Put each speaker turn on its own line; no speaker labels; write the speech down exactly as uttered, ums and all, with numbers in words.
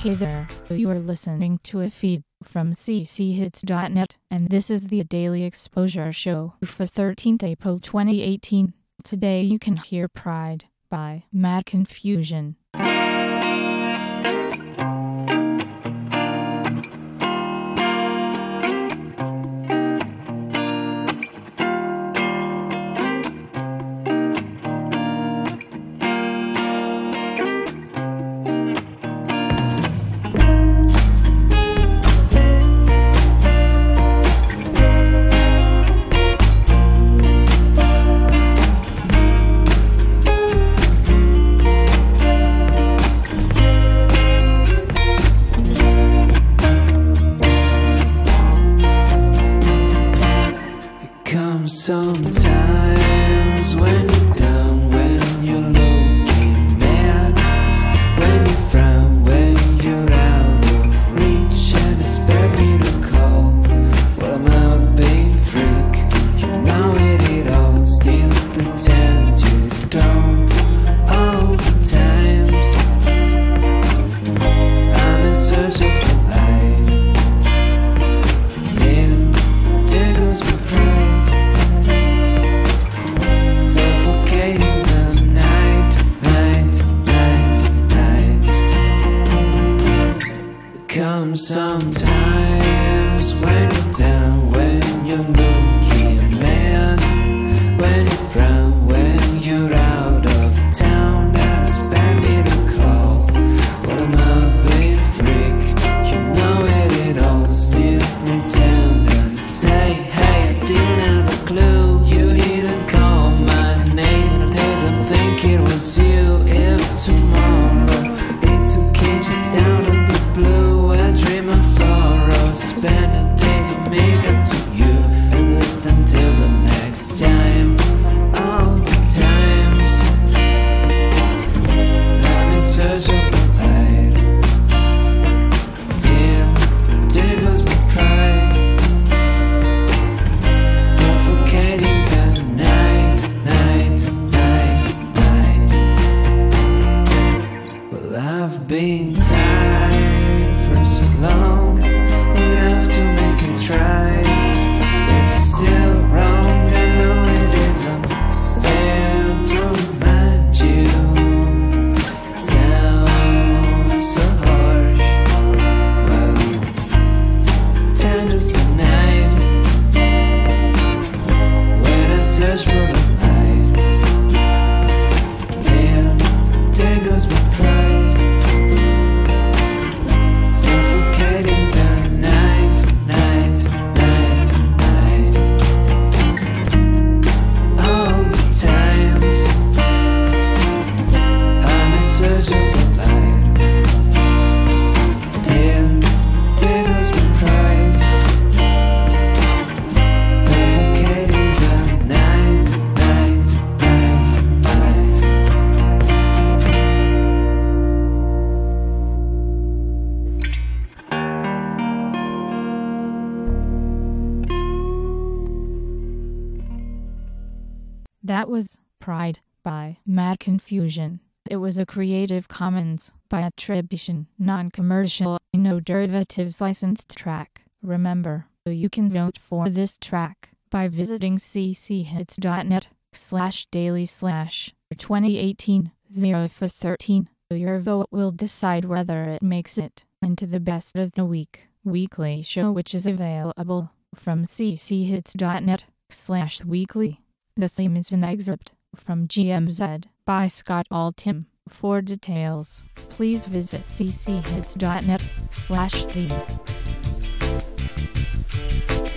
Hey there, you are listening to a feed from c c hits dot net, and this is the Daily Exposure Show for thirteenth April twenty eighteen. Today you can hear Pride by Mad Confusion.
Sometimes when you're down, when you're looking mad, when you frown, when you're out of reach, and expect me to call. Well, I'm out being freak, you know it, it all. Still pretend you don't. All the times I'm in search of the light. Damn, there goes my pride. Sometimes when you're down, when you're looking mad, when you frown, when you're out of town, and expect me to call. Well, I'm out being freak, you know it, it all. Still pretend and say, hey, I didn't have a clue. You didn't call my name, I didn't think it was you. If tomorrow it's okay, just out of the blue, I dream of sorrow, spend a day to make up to you, at least until the next time. All the times I'm in search of the light. Dear, there goes my pride, suffocating the night, night, night, night. Well, I've been tired for so long, we'd have to make it right. If it's still wrong, I know it isn't fair to remind you. It sounds so harsh. Well, tender's the night when I search for the light. Damn, there goes my pride. Suffocating the night, night, night, night. All the times I'm in search of the light. Dear, there goes my pride. Suffocating the night, night, night, night.
That was Pride by Mad Confusion. It was a Creative Commons by attribution, non-commercial, no derivatives licensed track. Remember, you can vote for this track by visiting c c hits dot net slash daily slash twenty eighteen oh for thirteen. Your vote will decide whether it makes it into the best of the week weekly show, which is available from c c hits dot net slash weekly. The theme is an excerpt from G M Z by Scott Altham. For details, please visit c c hits dot net slash theme.